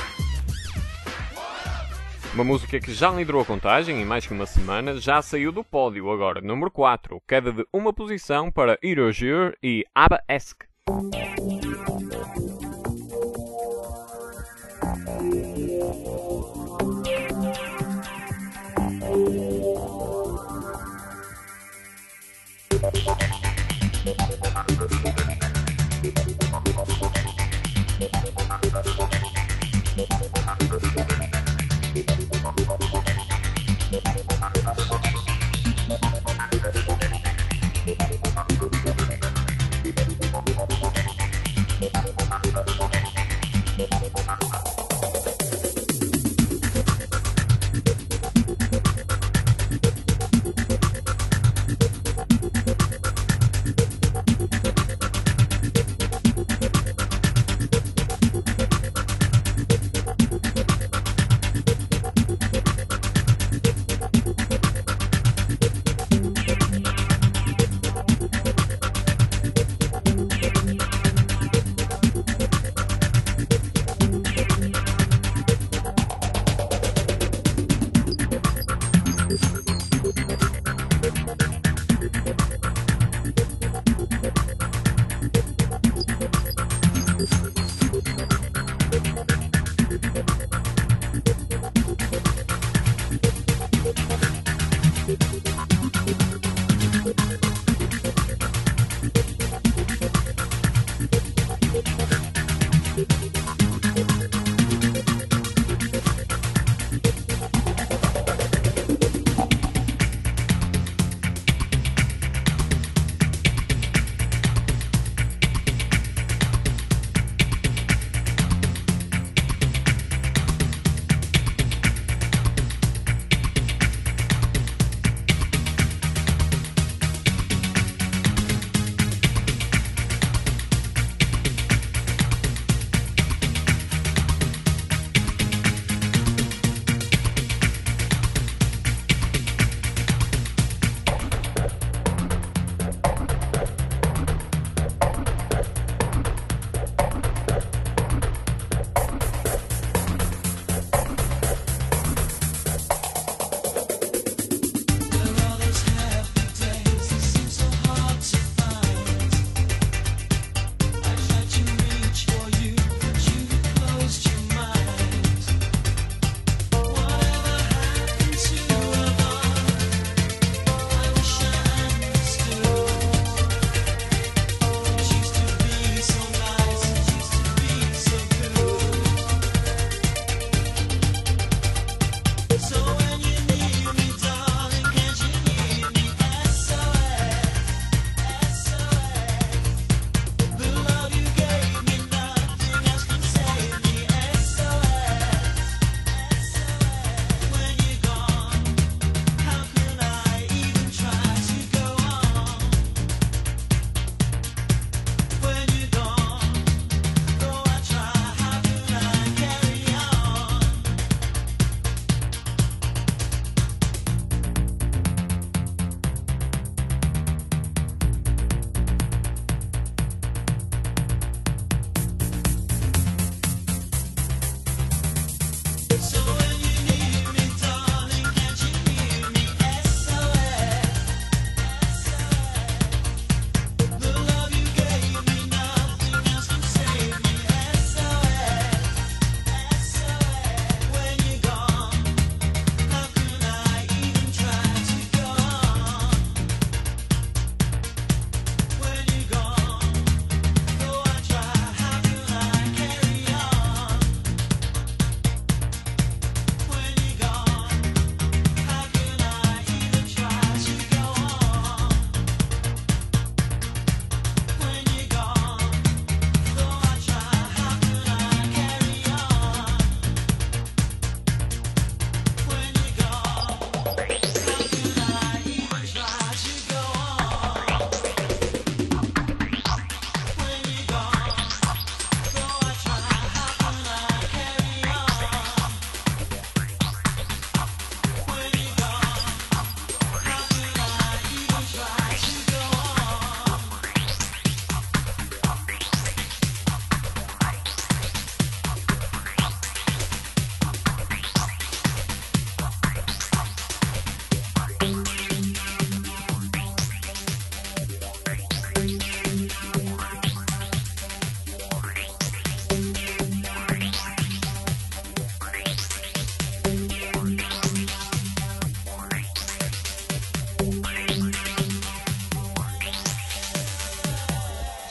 Uma música que já liderou a contagem em mais que uma semana, já saiu do pódio agora, número 4, queda de uma posição para Irojur e Abba-esque.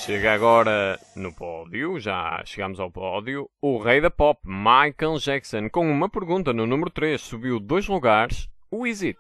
Chega agora no pódio, já chegamos ao pódio, o rei da pop, Michael Jackson, com uma pergunta no número 3, subiu 2 lugares, o Is It?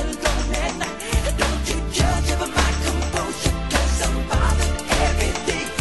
Everything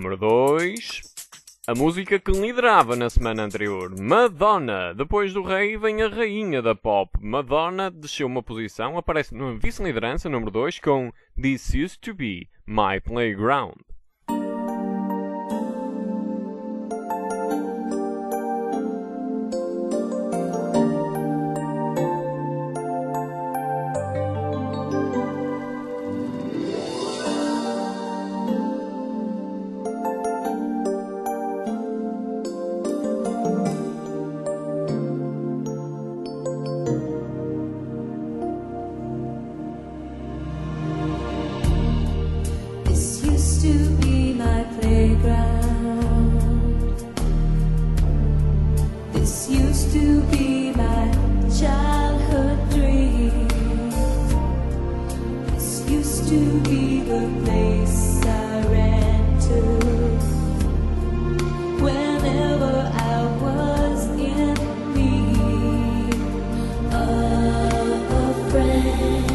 Número 2. A música que liderava na semana anterior, Madonna. Depois do rei vem a rainha da pop. Madonna desceu uma posição, aparece na vice-liderança número 2 com This Used to Be My Playground. This used to be my playground. This used to be my childhood dream. This used to be the place I ran to whenever I was in need of a friend.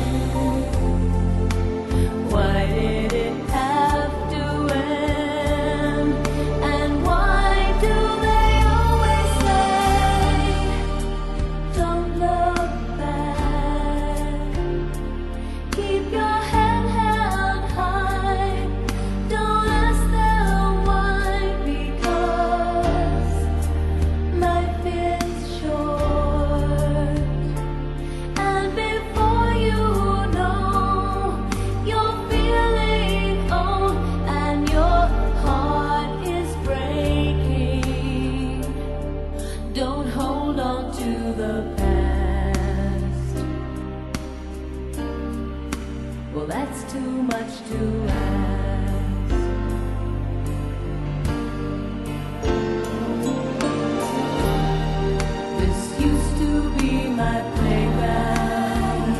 Why did it have to end? And why do they always say, don't look back, keep your head held high, don't ask them why, because life is short. And before you know, you're feeling old and your heart is breaking. Don't hold on to the past. Well, that's too much to ask. This used to be my playground.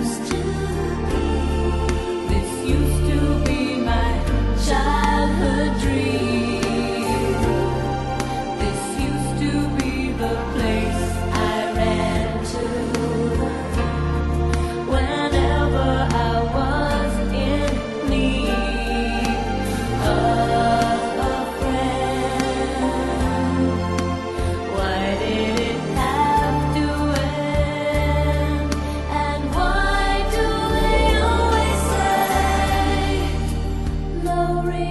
This used to be my childhood dream. This used to be the place I ran to whenever I was in need of a friend. Why did it have to end? And why do they always say no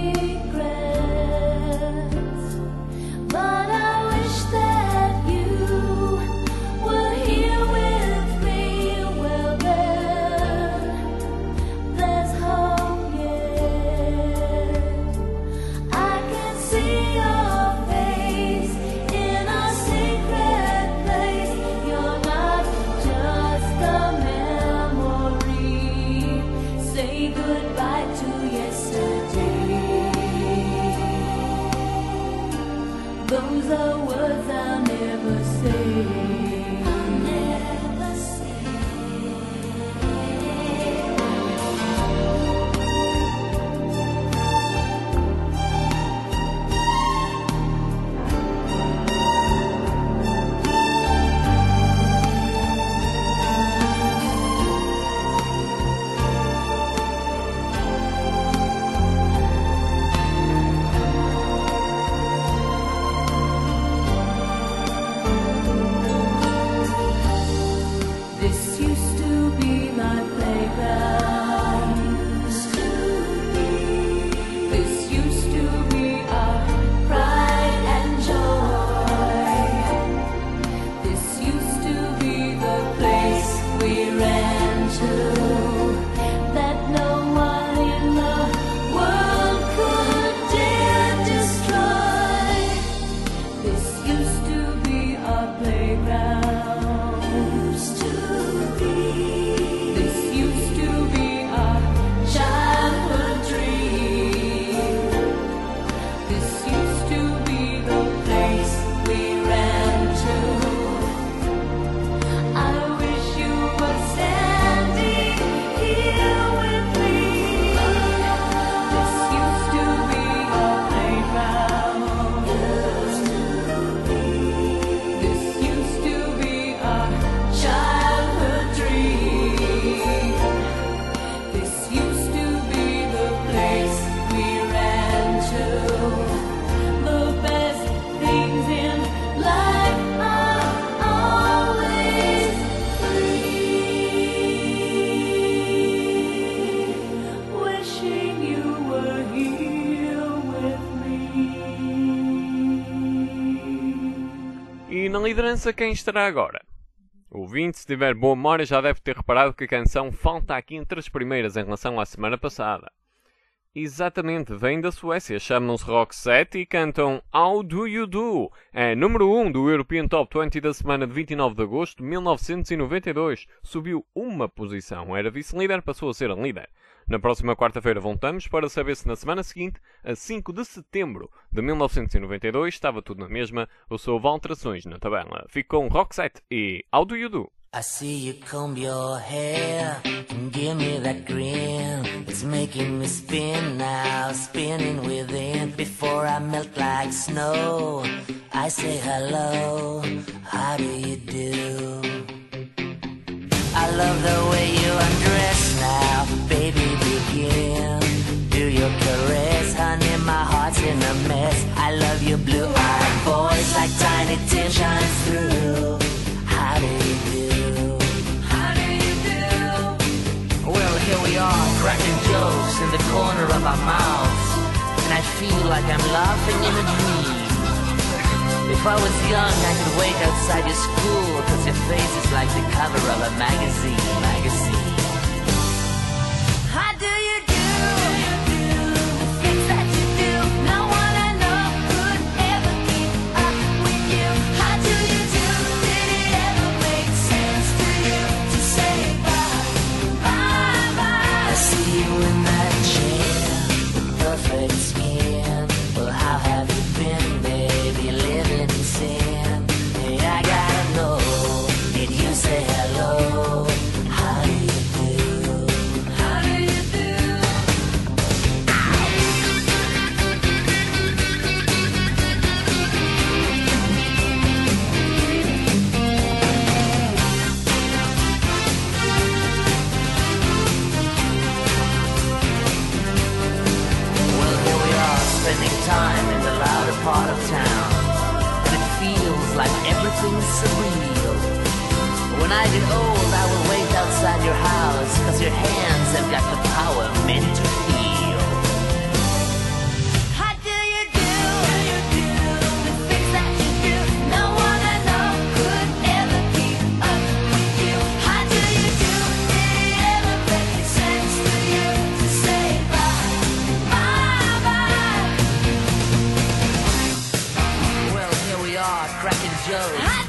regrets? But I wish that you were here with me. Well then, there's hope yet. I can see your face in a secret place. You're not just a memory. Say goodbye to yesterday. Those are words I'll never say. I'll never say. This used to be my playground. This used to be our pride and joy. This used to be the place we ran to that no one in the world could dare destroy. This used to be our playground. This used to be our childhood dream. This used to be the place we ran to. I wish you were standing here with me. This used to be our playground. This used to be our childhood dream. This used to be the place we ran to. E na liderança quem estará agora? O ouvinte, se tiver boa memória, já deve ter reparado que a canção falta aqui entre as primeiras em relação à semana passada. Exatamente, vem da Suécia, chamam-se Roxette e cantam How Do You Do? É número 1 do European Top 20 da semana de 29 de agosto de 1992. Subiu uma posição, era vice-líder, passou a ser a líder. Na próxima quarta-feira voltamos para saber se na semana seguinte, a 5 de setembro de 1992, estava tudo na mesma ou se houve alterações na tabela. Fico com Roxette e How Do You Do? I see you comb your hair and give me that grin. It's making me spin now, spinning within. Before I melt like snow, I say hello, how do you do? I love the way you undress now, baby begin. Do your caress, honey, my heart's in a mess. I love your blue-eyed voice like Tiny Tim shines through. How do you do? Well, here we are, cracking jokes in the corner of our mouths, and I feel like I'm laughing in a dream. If I was young, I could wait outside your school, 'cause your face is like the cover of a magazine. How do you do? The things that you do, no one I know could ever keep up with you. How do you do? Did it ever make sense to you to say bye? I see you in that chair, with perfect skin. Well, how have you been, baby, living in sin? Hey, I gotta know, did you say hello? How do you do? How do you do? Well, here we are, spending time in the louder part of town, and it feels like everything's surreal. When I get old, I will wait outside your house, 'cause your hands have got the power meant to feel. How do you do? The things that you do, no one I know could ever keep up with you. How do you do? Did it ever make sense to you to say bye? Well, here we are, cracking jokes.